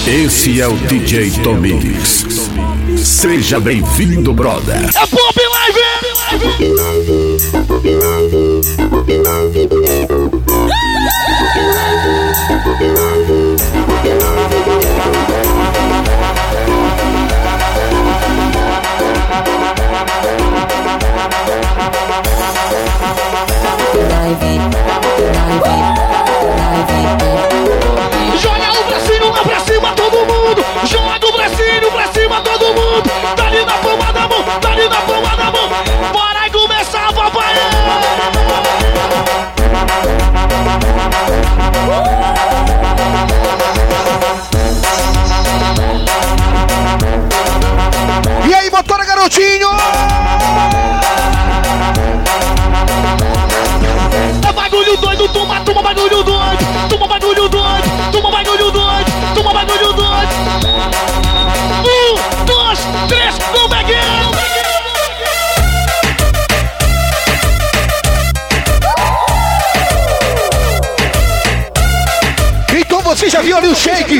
Esse é o DJ Tom Mix. Seja bem-vindo, brother. É Pop Live! Joga o bracinho lá pra cima, todo mundo! Joga o bracinho pra cima, todo mundo! Tá ali na palma da mão, tá ali na palma da mão! Bora começar a papai! E aí, motora, garotinho! É bagulho doido, toma bagulho doido! Toma bagulho doido! Toma bagulho doido! Toma bagulho doido! 1, 2, 3, não peguei! Então você já viu ali o shake?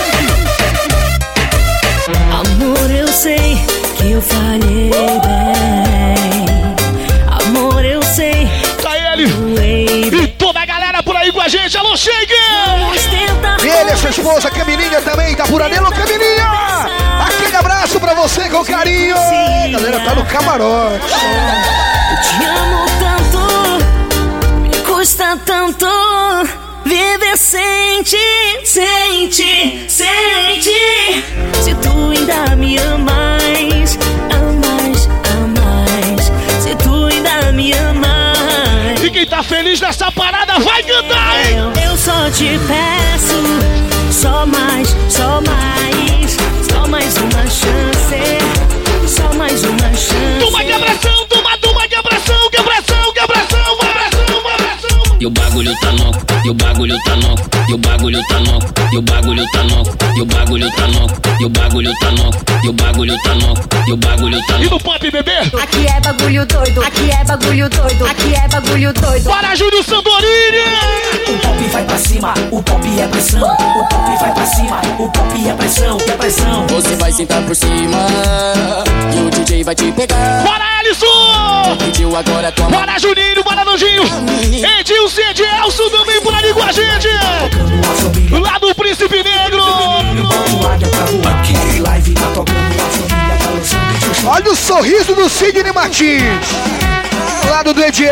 Amor, eu sei que eu falhei bem. Amor, eu sei. Tá ele! E toda a galera por aí com a gente, alô, Shake! E ele, a sua esposa, Camilinha também, tá por ali, alô, Camilinha! Aquele abraço pra você com carinho! A galera tá no camarote. Eu te amo tanto, me custa tanto viver sem ti, sem ti, sem ti. Se tu ainda me amas, amas, amas. Se tu ainda me amas. E quem tá feliz nessa parada vai cantar, hein? Eu só te peço, só mais, só mais, só mais uma chance, só mais uma chance. Toma quebração, toma quebração, quebração, quebração, abração, abração. E o bagulho tá louco, e o bagulho tá louco, e o bagulho tá louco, e o bagulho tá louco, e o bagulho tá louco, e o bagulho tá louco, e o bagulho tá louco, e o bagulho tá E louco. no pop, bebê? Aqui é bagulho doido, aqui é bagulho doido, aqui é bagulho doido. Bora, Júlio Sandorini! O pop vai pra cima, o pop é pressão. O pop vai pra cima, o pop é pressão, é pressão. Você vai sentar por cima e o DJ vai te pegar. Bora, Alisson! Pediu agora tua mão. Bora, Juninho, bora, Nandinho! Edilson, Edielson também por ali com a gente! Lá do Príncipe Negro! Aqui live tá tocando, a família tá lançando. Olha o sorriso do Sidney Martins, do lado do Ediel.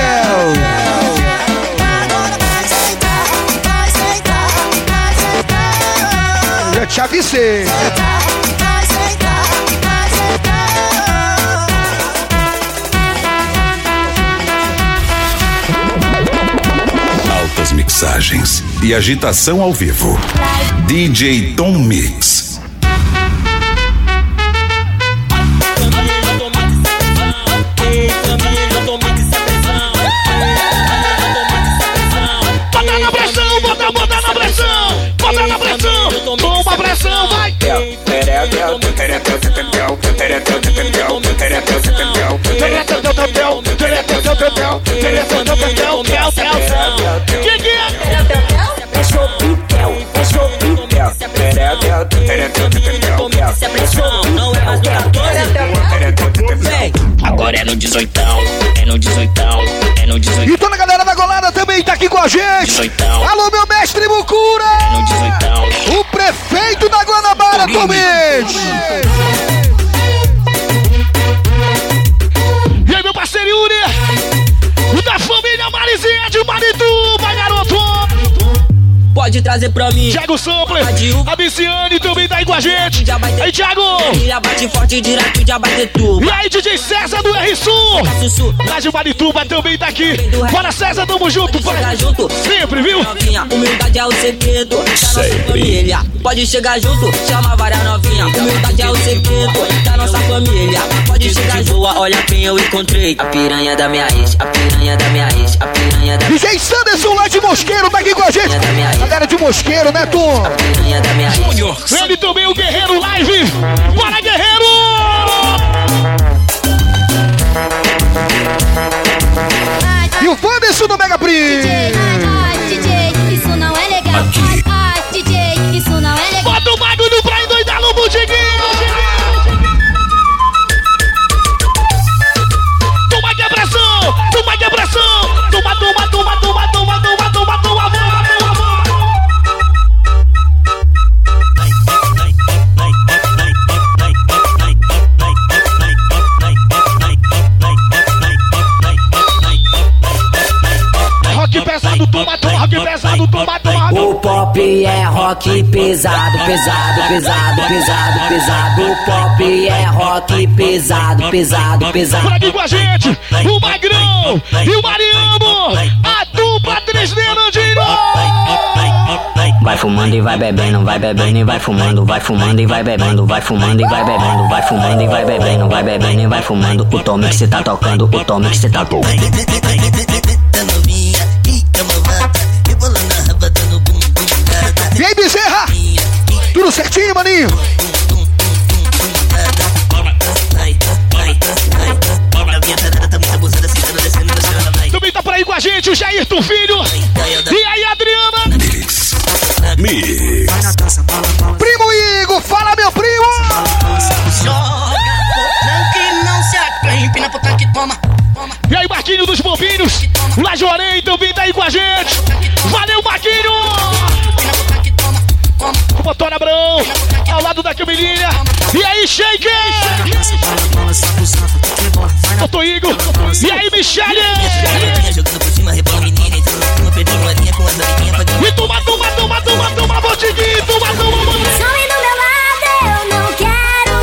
Já te avisei. Altas mixagens e agitação ao vivo. DJ Tom Mix. Bota na pressão, bota na pressão! Bota na pressão! Toma pressão, vai! Que é? É chopitel, é chopitel. Se a pressão não é mais do 14, vem. Agora é no 18ão, é no 18ão, é no 18ão. E toda a galera da Golada também tá aqui com a gente. 18ão. Alô, meu mestre Mucura! É no 18ão. O prefeito da Guanabara, Tomete! E aí, meu parceiro Yuri? Da família Marizinha de Marituba, garoto! Pode trazer pra mim. Thiago Sampler, a Viciane também tá aí com a gente. Aí, Thiago! Já bate forte direto, já bate tudo. E aí, DJ César do R-Sul! Lá de Marituba também tá aqui. Bora, César, tamo junto, pai! Sempre, viu? Novinha, humildade é o segredo da nossa família. Pode chegar junto, chama várias novinha. Humildade é o segredo da nossa família. Pode chegar junto, olha quem eu encontrei. A piranha da minha ex, a piranha da minha ex, a piranha da minha ex. DJ Sanderson lá de Mosqueiro tá aqui com a gente. Galera de Mosqueiro, né, Tom? A piranha da minha ex. Ele também, o Guerreiro Live! Bora, Guerreiro! E o Wanderson do Mega Pri. DJ, isso não é legal. DJ, isso não é legal. Bota o bagulho pra rock pesado, pesado, pesado, pesado, pesado. O pop é rock pesado, pesado, pesado. Por aqui com a gente, o Magrão e o Mariano, a dupla 3D Nandinho. Vai fumando e vai bebendo, vai bebendo e vai fumando, vai fumando e vai bebendo, vai fumando e vai bebendo, vai fumando e vai bebendo, vai bebendo e vai fumando. O tome que cê tá tocando, o tome que cê tá tocando. E aí, Bezerra? Tudo certinho, maninho? Também tá por aí com a gente o Jairton Filho. E aí, Adriana? Mix. Primo Igor, fala, meu primo! E aí, Marquinho dos Bobinhos, lá Jorei também tá aí com a gente. Valeu, Marquinho! O Motor Abrão, ao lado da Camilinha. E aí, Shake! Motor Igor. E aí, Michele! E toma, toma, toma, toma, toma, botiguinho, toma, toma, toma. Some do meu lado, eu não quero.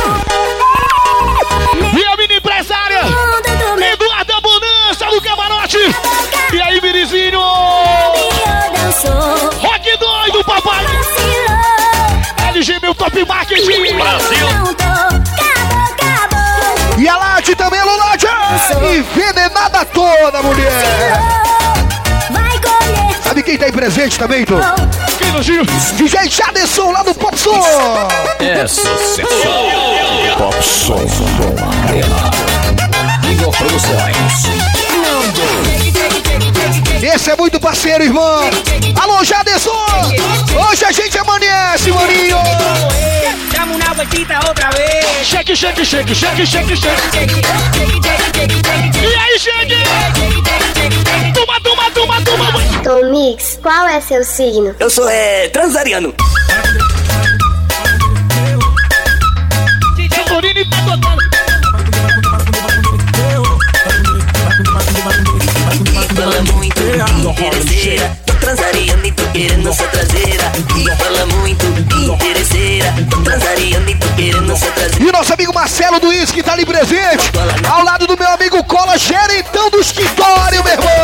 E a mini empresária, Eduardo Bonança do Camarote. E aí, Mirizinho? Rock doido, papai. LG, meu top marketing. Brasil. E a Lati também, alô, Lati! Envenenada toda, mulher! Sabe quem tá aí presente também, Tô? Quem, Nojinho? DJ Jaderson lá do Pop Som! É sucesso. Pop Som com Arena. Igor Produções. Esse é muito parceiro, irmão! Alô, Jaderson! Hoje a gente amanhece, maninho! Chama uma batida outra vez. Cheque, cheque, cheque, cheque, cheque, cheque. E aí, cheque? Toma, toma, toma, toma. Tom Mix, qual é seu signo? Eu sou transariano. Santorini tá tocando. Fala muito interesseira, tô transariando e tô querendo ser traseira. E fala muito interesseira, tô transariando e tô querendo ser traseira. E o nosso amigo Marcelo do Whisky tá ali presente, ao lado do meu amigo Cola, gerentão do escritório, meu irmão.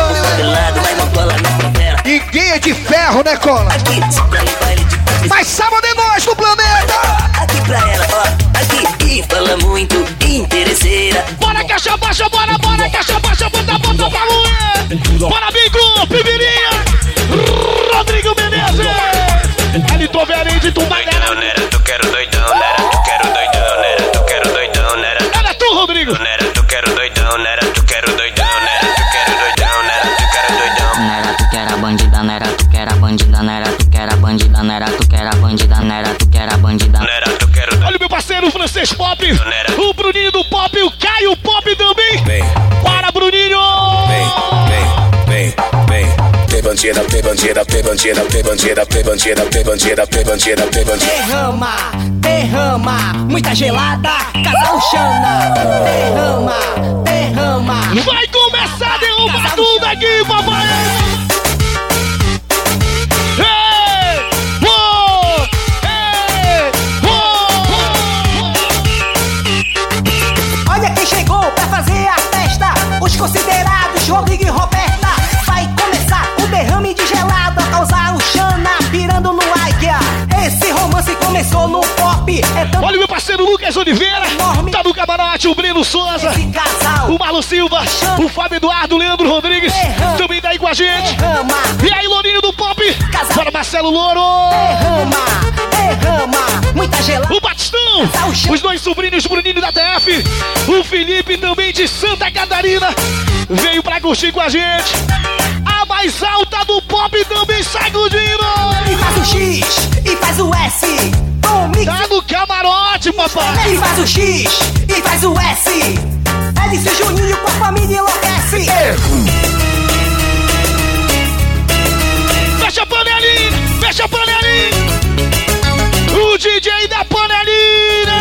Ninguém é de ferro, né, Cola? Mas sábado é nós no planeta. Aqui pra ela, ó, aqui. E fala muito interesseira. Bora, caixa baixa, bora, bora, caixa baixa, bota, bota pra moer. Bora, Bico, Pibirinha, Rodrigo Menezes. Elton Verém de Tumbaguera. Tu quero doidão, nera, tu quero doidão, nera, tu quero doidão, nera. Era tu, Rodrigo. Nera, tu quero doidão, nera, tu quero doidão, nera, tu quero doidão, nera, tu quero doidão. Nera, tu quer a bandida, nera, tu quer a bandida, nera, tu quer a bandida, nera, tu quer a bandida, nera, tu quer a bandida. Nera, tu quero doidão. Olha o meu parceiro, o Francês Pop, o Bruninho do Pop, o Caio Pop também. Vem. Para, Bruninho. Vem. Tem bandida, tem bandida, tem bandida, tem bandida, tem bandida, tem bandida, tem bandida, tem bandida. Derrama, derrama, muita gelada, casal Xana. Derrama, derrama. Vai começar a derrubar tudo aqui, papai. Ei, oh, ei, oh. Olha quem chegou pra fazer a festa. Os considerados Rodrigo e Roberta. Vai começar o derrame de gelada, causar o Xana pirando no Águia. Esse romance começou no pop. É tão Olha o meu parceiro Lucas Oliveira, tá no camarote, o Breno Souza, esse casal. o Marlon Silva, o Fábio Eduardo, o Leandro Rodrigues, também tá aí com a gente. Derrama, E aí, Lourinho do Pop, bora Marcelo Louro, derrama, derrama, muita gelada. o Batistão, os dois sobrinhos Bruninho da TF, o Felipe também de Santa Catarina, veio pra curtir com a gente. A mais alta do Pop também sacudindo. E faz o X, e faz o S. Tom Mix. Tá no camarote, papai. E faz o X, e faz o S. Hélice Juninho com a família enlouquece. Fecha a panelinha, fecha a panelinha. O DJ da panelinha.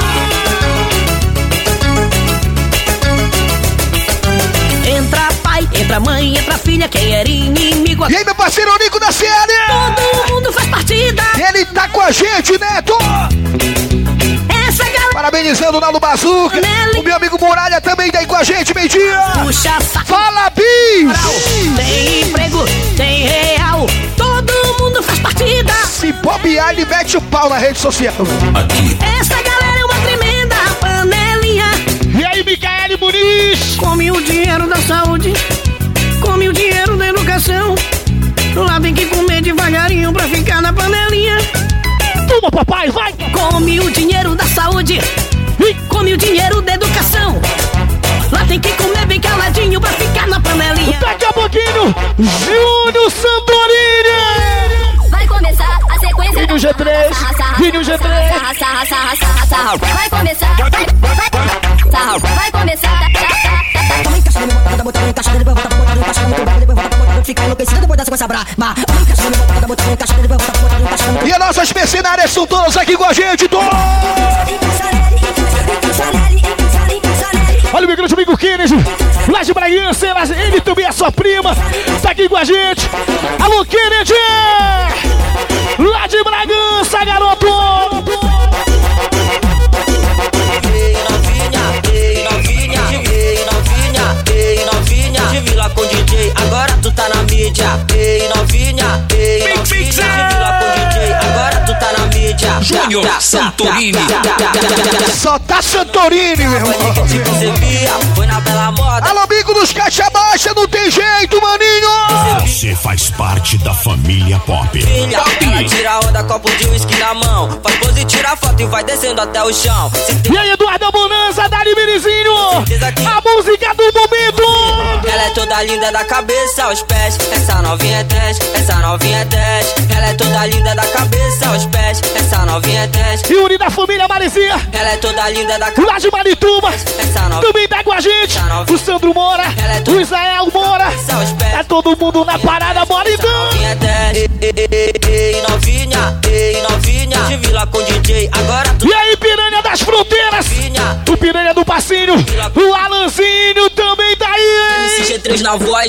Entra pai, entra mãe, entra filha, quem era inimigo. E aí, meu parceiro Nico da CL? Todo mundo faz partida. Ele tá a gente, Neto. Essa galera Parabenizando o Nalo Bazuca. O meu amigo Muralha também tá aí com a gente, meio-dia. puxa saco. Fala, bis! Tem emprego, tem real. Todo mundo faz partida. Se bobear, ele mete o pau na rede social. Aqui. Essa galera é uma tremenda panelinha. E aí, Micaele Muniz? Come o dinheiro da saúde, come o dinheiro da educação. Lá tem que comer devagarinho pra ficar na panelinha. Toma, papai, vai! Come o dinheiro da saúde e come o dinheiro da educação. Lá tem que comer bem caladinho pra ficar na panelinha. Daqui a pouquinho, Júnior Santorini! Vai começar a sequência. Vini o G3, Vini o G3. Vai começar. Vai começar. E as nossas mercenárias são todas aqui com a gente, Olha o meu grande amigo Kennedy, lá de Bragança, ele também é sua prima, tá aqui com a gente. Alô, Kennedy! Lá de Bragança, garoto! Ei, novinha, te vi lá com o DJ, agora tu tá na mídia. Ei, novinha, te vi lá com o DJ, agora tu tá na mídia. Júnior Santorini. Só tá Santorini, meu irmão. Foi na bela moda. Alô, amigo dos caixa baixa, não tem jeito, maninho. Você faz parte da família Pop. Filha, ela tira a onda, copo de uísque na mão. Faz pose e tira foto e vai descendo até o chão. E aí, Eduardo Bonanza, Dali Mirizinho, a música do momento. Ela é toda linda da cabeça aos pés. Essa novinha é 10, essa novinha é 10. Ela é toda linda da cabeça aos pés. Essa novinha é 10. E o da família Marizinha, Ela é toda linda da cabeça. lá de Marituba, Essa novinha também tá com a gente. O Sandro Moura, o Israel Moura, aos pés. tá todo mundo na parada, bora então. Novinha é 10. Ei, novinha, te vi lá com o DJ, agora tu E aí, Piranha das Fronteiras, novinha. o Piranha do Passinho, o Alanzinho também tá aí. MC G3 na voz.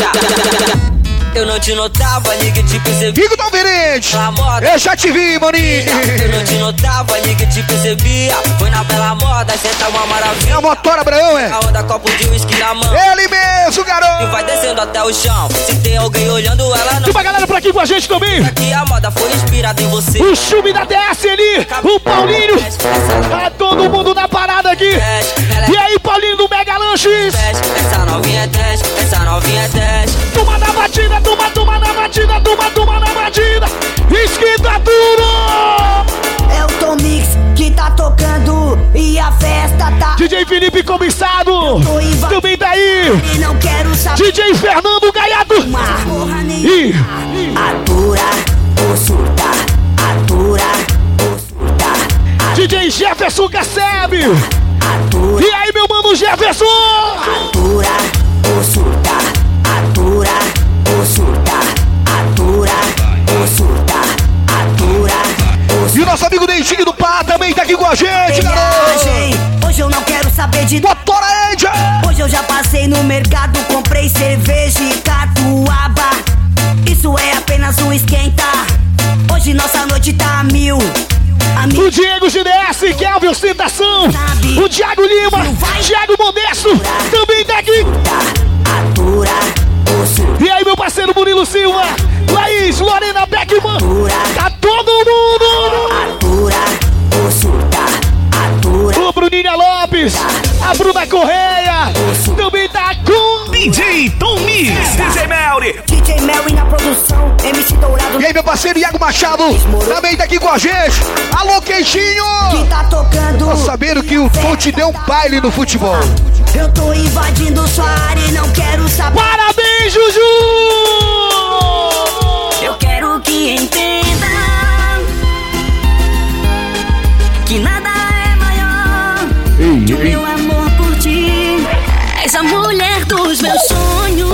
Eu não te notava, ninguém te percebia. Amigo Dalverente, Pela moda. eu já te vi, maninho. Eu não te notava, ninguém te percebia. Foi na bela moda, cê tá uma maravilha. É a motora, Abraão, é? A onda, copo de uísque na mão. Ele mesmo, E garoto. vai descendo até o chão. Se tem alguém olhando, ela não. Tem uma galera por aqui com a gente também. Que a moda foi inspirada em você. O Chube da TSN, o Paulinho, tá todo mundo na parada aqui. E aí, Paulinho do Mega Lanches. Essa novinha é 10, essa novinha é 10. Toma na batida, toma na batida, toma na batida. Esquenta tudo. É o Tom Mix que tá tocando e a festa tá. DJ Felipe Comissado, também tá aí. E não quero saber DJ Fernando Gaiato. porra nenhuma. E Atura ou surta, atura ou surta, DJ Jefferson Cassebe. atura, E aí, meu mano Jefferson. atura ou surta, atura ou surta, atura ou surta, atura ou E o nosso amigo Dentinho do Pá também tá aqui com a gente, garoto. viagem. Hoje eu não quero saber de Motora Angel. Hoje eu já passei no mercado, comprei cerveja e catuaba. Isso é apenas um esquenta. Hoje nossa noite tá a mil. O Diego GDS, Kelvin Ostentação. O Thiago Lima, Thiago Modesto, também tá aqui. Atura, osso, E aí, meu parceiro Murilo Silva, Laís, Lorena Beckman. Tá todo mundo. atura, osso, atura, O Bruninha Lopes, a Bruna Correia, também tá com DJ Tom Mix. DJ Melry. DJ Mary na produção, MC Dourado E aí, meu parceiro Iago Machado também tá aqui com a gente. Alô, Queixinho. que tá tocando. Tô sabendo que o Tom te deu um baile no futebol. Eu tô invadindo sua área e não quero saber. Parabéns, Juju! Eu quero que entenda que nada é maior que o meu amor por ti. És a mulher dos meus sonhos.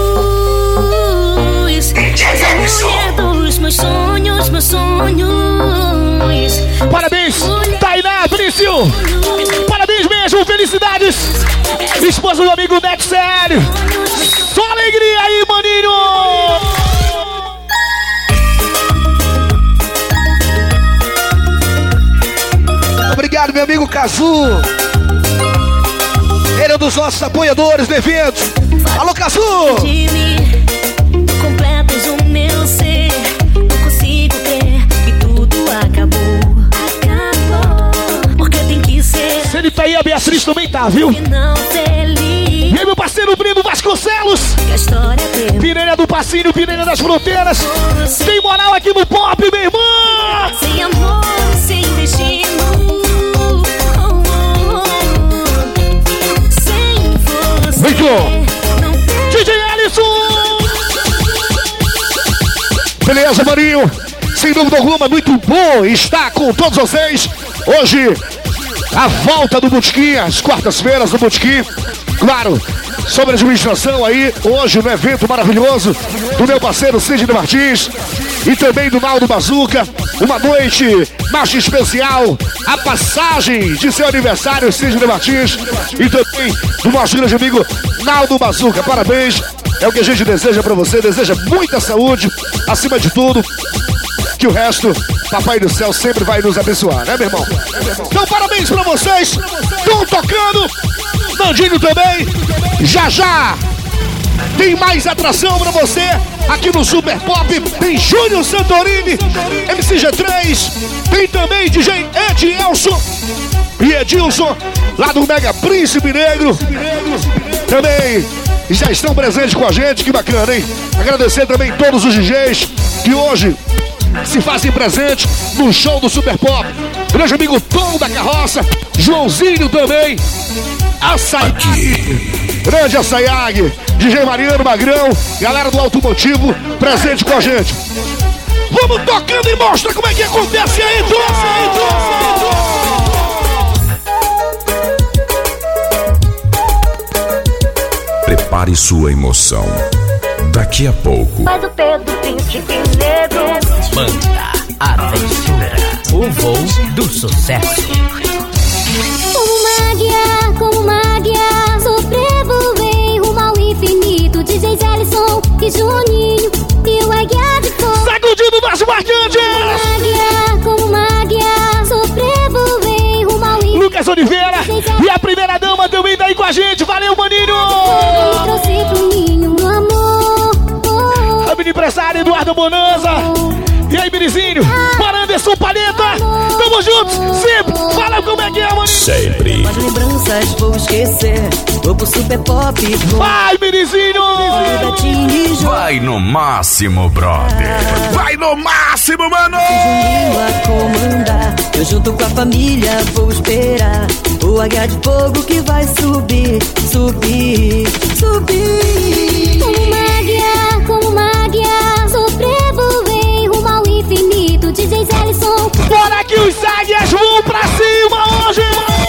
És a mulher dos meus sonhos, meus sonhos. Parabéns, Tainá Brício! Parabéns mesmo, felicidades! Esposa do amigo Neto Sério! Só alegria aí, maninho! obrigado, meu amigo Cazu. Ele é um dos nossos apoiadores do evento. Alô, Cazu! Completas o meu ser. Não consigo crer que tudo acabou. Porque tem que ser. Se ele tá aí, a Beatriz também tá, viu? Não feliz. E aí, meu parceiro Brino Vasconcelos. Que a história tem. Piranha do Passinho, Piranha das Fronteiras. Tem moral aqui no pop, meu irmão! Sem amor, sem destino. Sem você. Muito bom. Não tem. DJ Alisson! Beleza, Marinho? Sem dúvida alguma, muito bom estar com todos vocês. Hoje, a volta do Botequim, às quartas-feiras do Botequim. Claro, sobre a administração aí, hoje no evento maravilhoso do meu parceiro Sidney Martins e também do Naldo Bazuca. Uma noite mais especial, a passagem de seu aniversário, Sidney Martins, e também do nosso grande amigo Naldo Bazuca. Parabéns, é o que a gente deseja pra você, deseja muita saúde, acima de tudo, que o resto, Papai do Céu sempre vai nos abençoar, né, meu irmão? Então, parabéns pra vocês, estão tocando, Nandinho também, já tem mais atração pra você aqui no Super Pop. Tem Júnior Santorini, MCG3, tem também DJ Edilson e Edilson lá do Mega Príncipe Negro. Também já estão presentes com a gente, que bacana, hein? Agradecer também todos os DJs que hoje se fazem presente no show do Super Pop. Grande amigo Tom da Carroça, Joãozinho também, Açaiag, grande Açaiag, DJ Mariano Magrão, galera do Automotivo presente com a gente. Vamos tocando e mostra como é que acontece aí, Prepare sua emoção. Daqui a pouco. Faz o Pedro Príncipe Negro. Banda Aventura, o voo do sucesso. Como uma águia, sobrevoei rumo ao infinito. DJ Ellison e Juninho e o águia de fogo. Sacudindo das marcantes! Como uma águia, sobrevoei rumo ao infinito. Lucas Oliveira e a primeira dama também tá aí com a gente. Valeu, maninho! Trouxe pro ninho, meu amor. A mini empresária Eduardo Bonanza. E aí, Mirizinho? Bora, Anderson Palheta. Tamo juntos, sempre. Fala como é que é, maninho. Sempre. As lembranças vou esquecer. Vou pro Super Pop. Vai, Mirizinho! Vai no máximo, brother. Vai no máximo, mano! Juninho a comandar. Eu junto com a família vou esperar. O águia de fogo que vai subir, subir, subir. Como uma águia, sobrevoei rumo ao infinito. DJ Ellison. Bora que os águias vão pra cima hoje!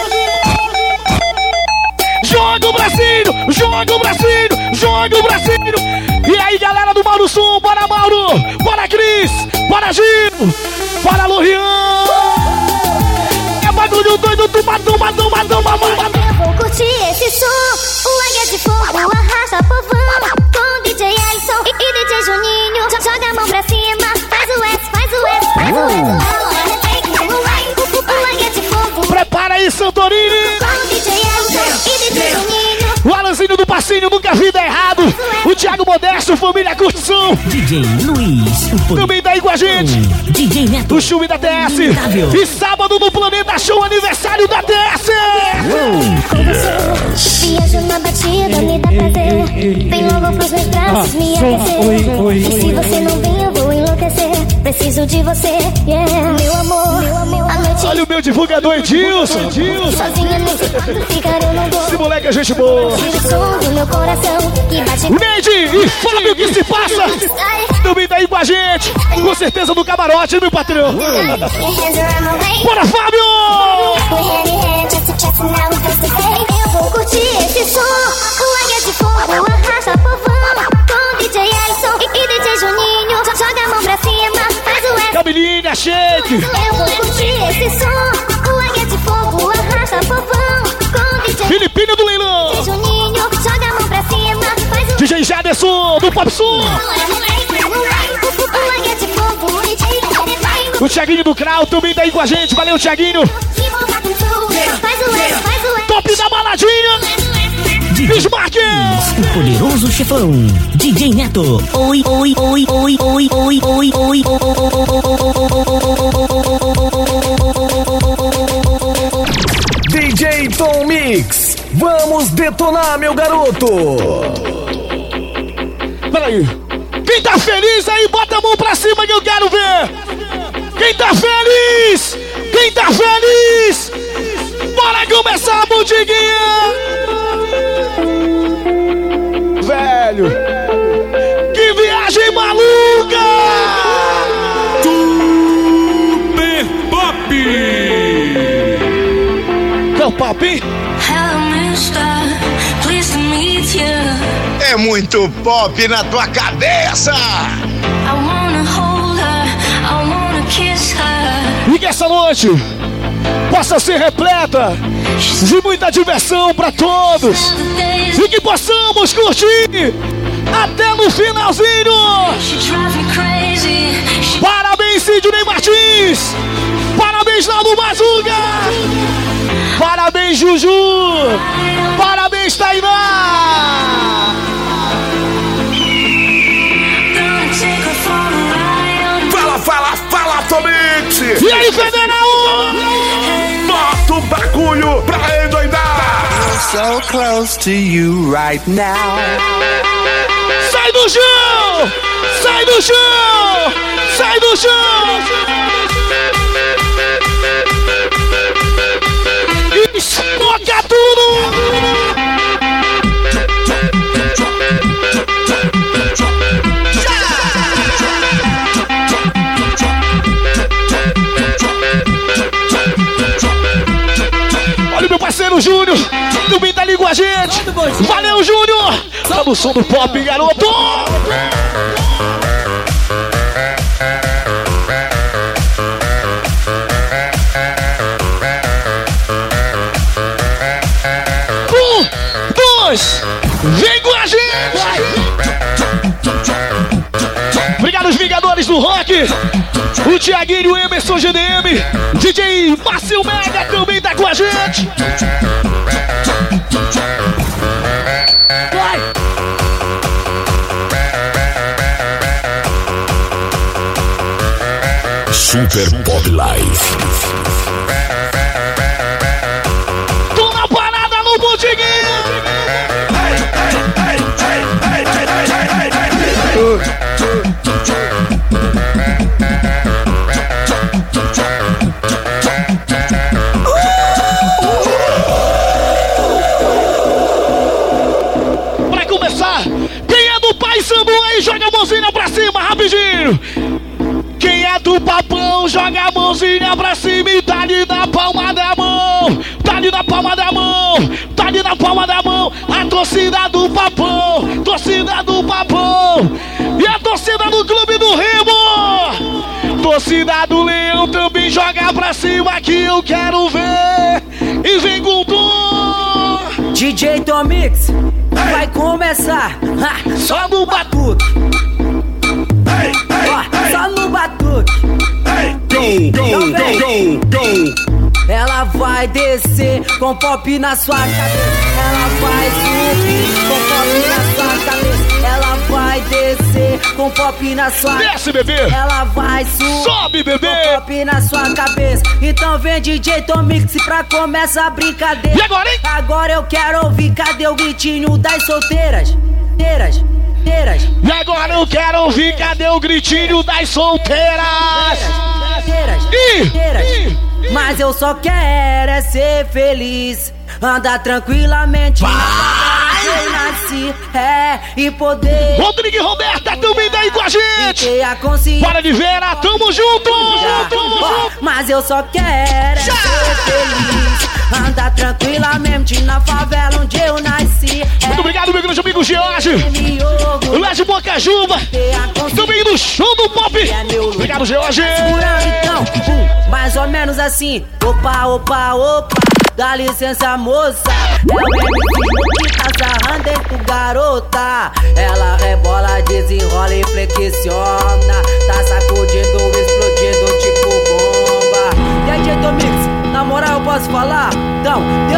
Joga o bracinho, joga o bracinho, joga o bracinho! E aí, galera do Mauro Sul, bora Mauro! Bora Cris! Bora Gil! Bora Lorian! É bagulho doido, toma! Eu vou curtir esse som. O águia de fogo arrasta povão. Com DJ Ellison e DJ Juninho. Joga a mão pra cima. Faz o S, faz o S, faz o S. O águia de fogo. Prepara aí, Santorini! Com DJ Ellison e DJ Juninho. O Alanzinho do Passinho, nunca vi dar errado. O Thiago Modesto, família Curtição. DJ Luiz, também tá aí com a gente. DJ Neto, o Chume da TS. E sábado no Planeta Show, aniversário da TS. Viajo na batida, me dá prazer. Vem logo pros meus braços me aquecer. E se você não vem, eu vou enlouquecer. Preciso de você, yeah. Meu amor, a noite. Olha o meu divulgador Edilson. Sozinha nesse quarto ficar eu não dou. Esse moleque é gente boa. Tira o som do meu coração que bate. Neide e Fábio, o que se passa? Também tá aí com a gente. Com certeza no camarote, meu patrão. Bora, Fábio! Eu vou curtir esse som. O águia de fogo arrasta povão. Com DJ Ellison e DJ Juninho. Joga a mão pra cima, faz o S. Cabelinha, shake. Eu vou curtir esse som. O águia de fogo arrasta povão. Com DJ Filipinho do Leilão. Juninho. Joga a mão pra cima, faz o DJ Jaderson do Pop Sul. O águia de fogo. O Thiaguinho do Crau também tá aí com a gente. Valeu, Thiaguinho. Que volta com tudo. Top da baladinha. Bismarck. O poderoso chefão. DJ Neto. Oi, oi, oi, oi, oi, oi, oi, oi, DJ Tom Mix. Vamos detonar, meu garoto. Peraí. Quem tá feliz aí, bota a mão pra cima que eu quero ver. Quem tá feliz? Quem tá feliz? Bora começar a botiguinha. Velho, que viagem maluca. Super Pop. É o pop, hein? É muito pop na tua cabeça. E que essa noite possa ser repleta de muita diversão pra todos. E que possamos curtir até no finalzinho. Parabéns, Sidney Martins. Parabéns, Naldo Mazuga. Parabéns, Juju. Parabéns, Tainá. Fala, Tomix. E aí, Federal? Bota o bagulho pra endoidar. So close to you right now. Sai do chão! Sai do chão! Sai do chão! Esmoca tudo! Olha o meu parceiro Júnior, também tá ali com a gente. Valeu, Júnior! Tá no som do pop, garoto! Vem com a gente! Obrigado aos Vingadores do Rock, o Thiaguinho, o Emerson GDM, DJ Márcio Mega também tá com a gente. Vai! Super Pop Live. Tô na parada no botiguinho. Pra começar, quem é do Pai Sandu aí, joga a mãozinha pra cima, rapidinho. Quem é do Papão, joga a mãozinha pra cima e tá ali na palma da mão. Tá ali na palma da mão, tá ali na palma da mão. A torcida do Papão, torcida do Papão. E a torcida do Clube do Remo. Torcida do Leão também joga pra cima que eu quero ver. E vem com tudo. DJ Tom Mix, vai começar. Só no batuque. Só no batuque. Ela vai descer com pop na sua cabeça. Ela vai subir com pop na sua cabeça. Ela vai descer com pop na sua cabeça. Desce, bebê. Ela vai subir. Sobe, bebê. Com pop na sua cabeça. Então vem DJ Tom Mix pra começar a brincadeira. E agora, hein? Agora eu quero ouvir, cadê o gritinho das solteiras? E agora eu quero ouvir, cadê o gritinho das solteiras? Mas eu só quero é ser feliz, andar tranquilamente na favela que eu nasci, e poder. Rodrigo e Roberta também daí com a gente. Para de ver, tamo junto. Mas eu só quero é ser feliz, andar tranquilamente na favela onde eu nasci. Muito obrigado, meu grande amigo George. Leste Bocajuba. Também no show do pop. Obrigado, George. Então, mais ou menos assim. Opa, opa, opa. Dá licença, moça. É o MC que tá sarrando dentro, garota. Ela rebola, desenrola e flexiona. Tá sacudindo, explodindo tipo bomba. DJ Tom Mix, na moral eu posso falar? Então,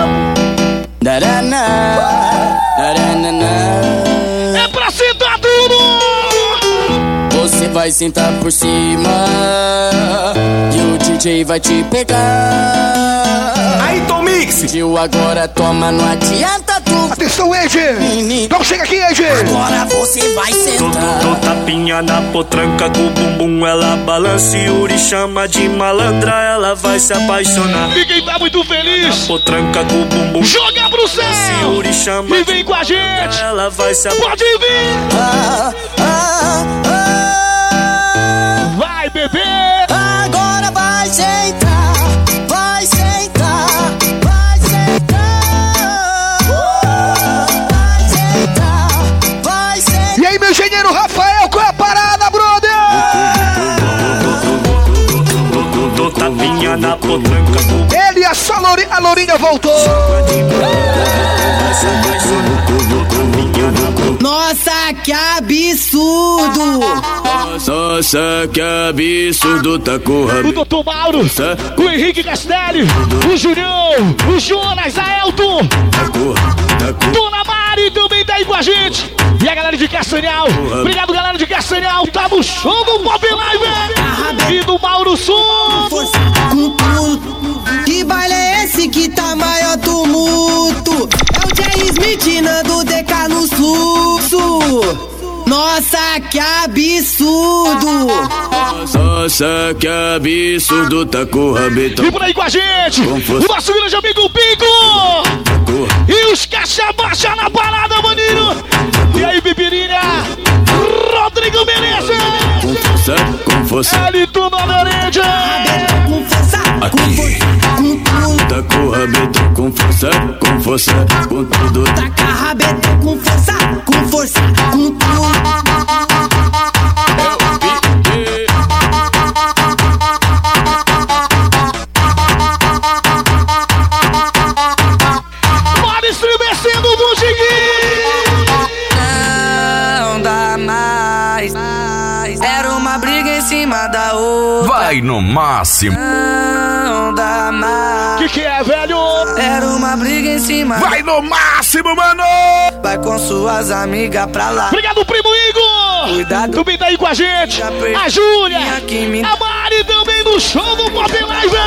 É pra sentar tudo! Você vai sentar por cima e o DJ vai te pegar. Aí, Tom Mix! Tio, agora toma, não adianta tu. Atenção, Ed! Então chega aqui, Ed! Agora você vai sentar. Tô tapinha na potranca com o bumbum, ela balança e Yuri chama de malandra, ela vai se apaixonar. Ninguém tá muito feliz! Na potranca com o bumbum, joga pro céu! Yuri chama e vem com a gente! Ela vai se apaixonar. Pode vir! Vai, bebê! Agora vai sentar, vai sentar, vai sentar, vai sentar, vai sentar. E aí, meu engenheiro Rafael, qual é a parada, brother? Tô tapinha na potranca com ele e a Lourinha voltou! Nossa, que absurdo! Nossa, que absurdo, tá correndo. O Dr. Mauro, o Henrique Castelli, o Julião, o Jonas, a Elton, Dona Mari também tá aí com a gente. E a galera de Castanhal, obrigado galera de Castanhal, tá no show do Pop Live e do Mauro Sul. Com tudo, que baile é esse que tá maior tumulto? É o Jay Smith, Nando DK no fluxo. Nossa, que absurdo! Nossa, que absurdo, tá com o rabetão. E por aí com a gente, o nosso grande amigo Pico! E os caixa baixa na parada, maninho! E aí, Pipirinha? Rodrigo Beleza! Com força, ele tudo na orelha! Com força, aqui. Tá com o rabetão, com força, com tudo. Tá com a rabetão, com força, com tudo. Bora estremecendo o Bugiguinho! Não dá mais. Era uma briga em cima da outra. Vai no máximo. Não dá mais. Que é, velho? Era uma briga em cima. Vai no máximo, mano! Vai com suas amigas pra lá. Obrigado, primo Igor! Cuidado. Também tá aí com a gente. A Júlia, a Mari também no show do Pop Live.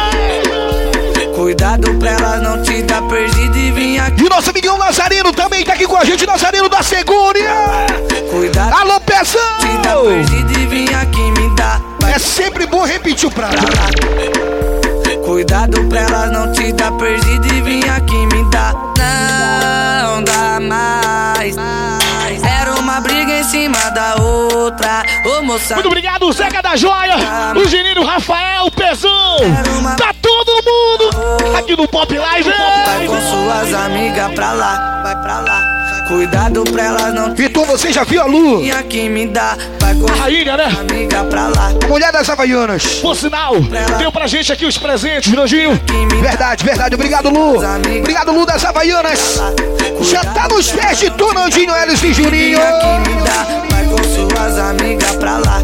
Cuidado pra elas não te dar perdido e vir aqui. E o nosso amigão Nazareno também tá aqui com a gente, Nazareno da Segúria. Cuidado. Alô, Pezão! Te dar perdido e vir aqui me dar. É sempre bom repetir o prato. Cuidado pra elas não te dar perdido e vir aqui me dar. Não dá mais. Era uma briga em cima da outra. Ô moça. Muito obrigado, Zeca da Joia, o Genino Rafael, o Pezão. Tá todo mundo aqui no Pop Live. Vai com suas amigas pra lá, vai pra lá. Cuidado pra elas não. Vitor, você já viu a Lu? E aqui me dá. Vai com a rainha, né? Amiga pra lá. A mulher das Havaianas. Por sinal, deu pra gente aqui os presentes, Viranjinho. Verdade, verdade. Obrigado, Lu. Obrigado, Lu das Havaianas. Já tá nos pés de Tonandinho, Elis e Juninho. Vai com suas amigas pra lá.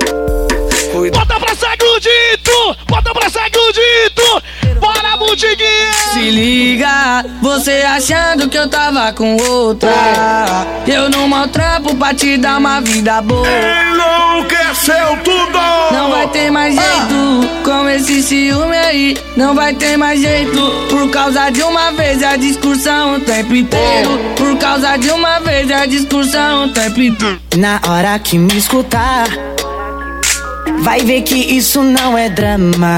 Bota pra Sagudito! Bota pra Sagudito! Bora, Butiguinha! Se liga, você achando que eu tava com outra. Eu não maltrapo pra te dar uma vida boa. Enlouqueceu tudo! Não vai ter mais jeito com esse ciúme aí. Não vai ter mais jeito. Por causa de uma vez a discussão o tempo inteiro. Por causa de uma vez a discussão o tempo inteiro. Na hora que me escutar, vai ver que isso não é drama.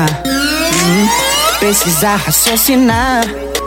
Precisa raciocinar,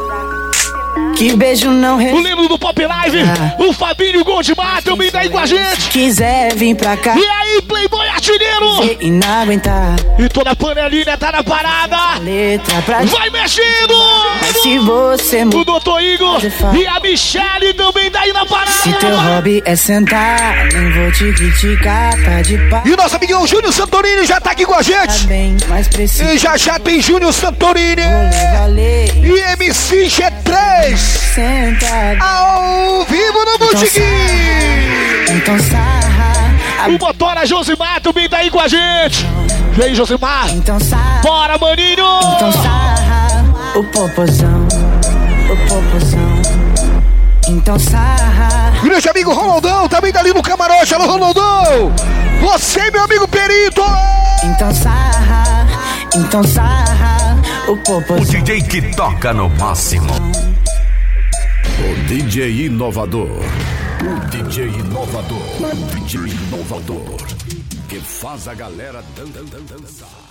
que beijo não o lindo do Pop Live, o Fabinho Goldmar também tá aí com a gente. Se quiser vir pra cá. E aí, Playboy Artilheiro? E não aguentar. E toda a panelinha tá na parada. Letra pra vai mexendo. Mas se você o Dr. Igor e a Michelle também tá aí na parada. Se teu hobby é sentar, nem vou te criticar, tá de pau. E o nosso amigão Júnior Santorini já tá aqui com a gente. Tá bem, mas e já tem Júnior Santorini e MC G3 sentado ao vivo no Butiguinho. Então sarra. O motora Josimar também tá aí com a gente. Vem, Josimar. Então sarra. Bora, maninho. Então sarra o popozão. Então sarra. Grande amigo Ronaldão, também tá ali no camarote. Alô, Ronaldão! Você, meu amigo Perito! Então sarra, o popo. O DJ que toca no máximo. O DJ inovador. O DJ inovador. O DJ inovador. Que faz a galera dançar.